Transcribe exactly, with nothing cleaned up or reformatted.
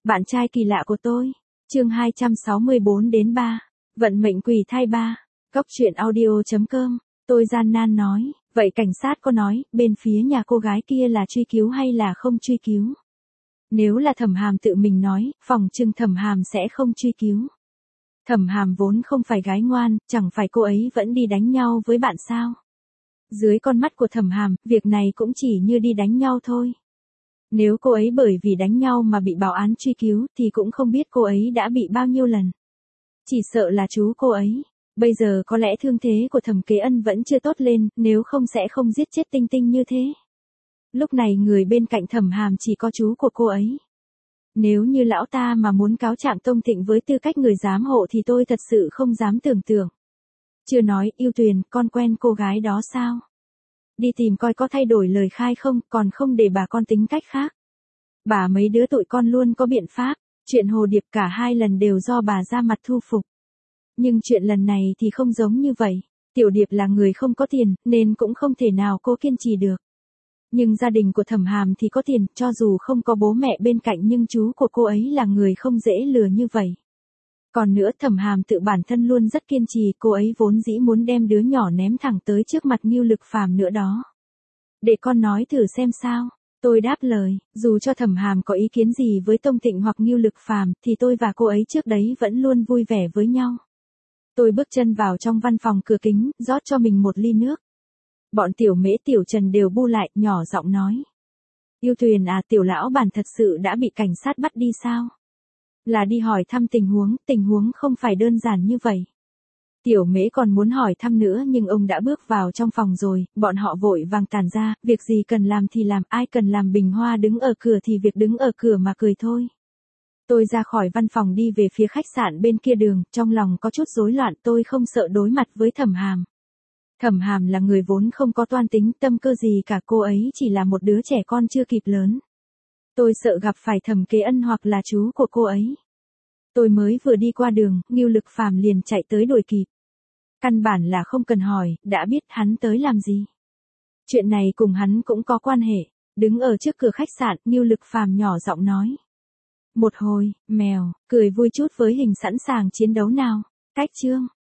Bạn trai kỳ lạ của tôi. Chương hai trăm sáu mươi bốn đến ba. Vận mệnh quỷ thai ba. Góc truyện audio chấm com. Tôi gian nan nói, vậy cảnh sát có nói, bên phía nhà cô gái kia là truy cứu hay là không truy cứu? Nếu là Thẩm Hàm tự mình nói, phòng trừng Thẩm Hàm sẽ không truy cứu. Thẩm Hàm vốn không phải gái ngoan, chẳng phải cô ấy vẫn đi đánh nhau với bạn sao? Dưới con mắt của Thẩm Hàm, việc này cũng chỉ như đi đánh nhau thôi. Nếu cô ấy bởi vì đánh nhau mà bị báo án truy cứu thì cũng không biết cô ấy đã bị bao nhiêu lần. Chỉ sợ là chú cô ấy. Bây giờ có lẽ thương thế của Thẩm Kế Ân vẫn chưa tốt lên, nếu không sẽ không giết chết Tinh Tinh như thế. Lúc này người bên cạnh Thẩm Hàm chỉ có chú của cô ấy. Nếu như lão ta mà muốn cáo trạng Tông Thịnh với tư cách người giám hộ thì tôi thật sự không dám tưởng tượng. Chưa nói, Yêu Tuyền, con quen cô gái đó sao? Đi tìm coi có thay đổi lời khai không, còn không để bà con tính cách khác. Bà mấy đứa tụi con luôn có biện pháp, chuyện Hồ Điệp cả hai lần đều do bà ra mặt thu phục. Nhưng chuyện lần này thì không giống như vậy, Tiểu Điệp là người không có tiền, nên cũng không thể nào cô kiên trì được. Nhưng gia đình của Thẩm Hàm thì có tiền, cho dù không có bố mẹ bên cạnh nhưng chú của cô ấy là người không dễ lừa như vậy. Còn nữa Thẩm Hàm tự bản thân luôn rất kiên trì, cô ấy vốn dĩ muốn đem đứa nhỏ ném thẳng tới trước mặt Ngưu Lực Phàm nữa đó. Để con nói thử xem sao. Tôi đáp lời, dù cho Thẩm Hàm có ý kiến gì với Tông Thịnh hoặc Ngưu Lực Phàm thì tôi và cô ấy trước đấy vẫn luôn vui vẻ với nhau. Tôi bước chân vào trong văn phòng cửa kính, rót cho mình một ly nước. Bọn Tiểu Mễ Tiểu Trần đều bu lại, nhỏ giọng nói. Yêu Tuyền à, Tiểu lão bản thật sự đã bị cảnh sát bắt đi sao? Là đi hỏi thăm tình huống, tình huống không phải đơn giản như vậy. Tiểu Mễ còn muốn hỏi thăm nữa nhưng ông đã bước vào trong phòng rồi, bọn họ vội vàng tản ra, việc gì cần làm thì làm, ai cần làm bình hoa đứng ở cửa thì việc đứng ở cửa mà cười thôi. Tôi ra khỏi văn phòng đi về phía khách sạn bên kia đường, trong lòng có chút rối loạn, tôi không sợ đối mặt với Thẩm Hàm. Thẩm Hàm là người vốn không có toan tính tâm cơ gì cả, cô ấy chỉ là một đứa trẻ con chưa kịp lớn. Tôi sợ gặp phải Thẩm Kế Ân hoặc là chú của cô ấy. Tôi mới vừa đi qua đường, Ngưu Lực Phàm liền chạy tới đuổi kịp. Căn bản là không cần hỏi, đã biết hắn tới làm gì. Chuyện này cùng hắn cũng có quan hệ. Đứng ở trước cửa khách sạn, Ngưu Lực Phàm nhỏ giọng nói. Một hồi, mèo, cười vui chút với hình sẵn sàng chiến đấu nào. Cách chương.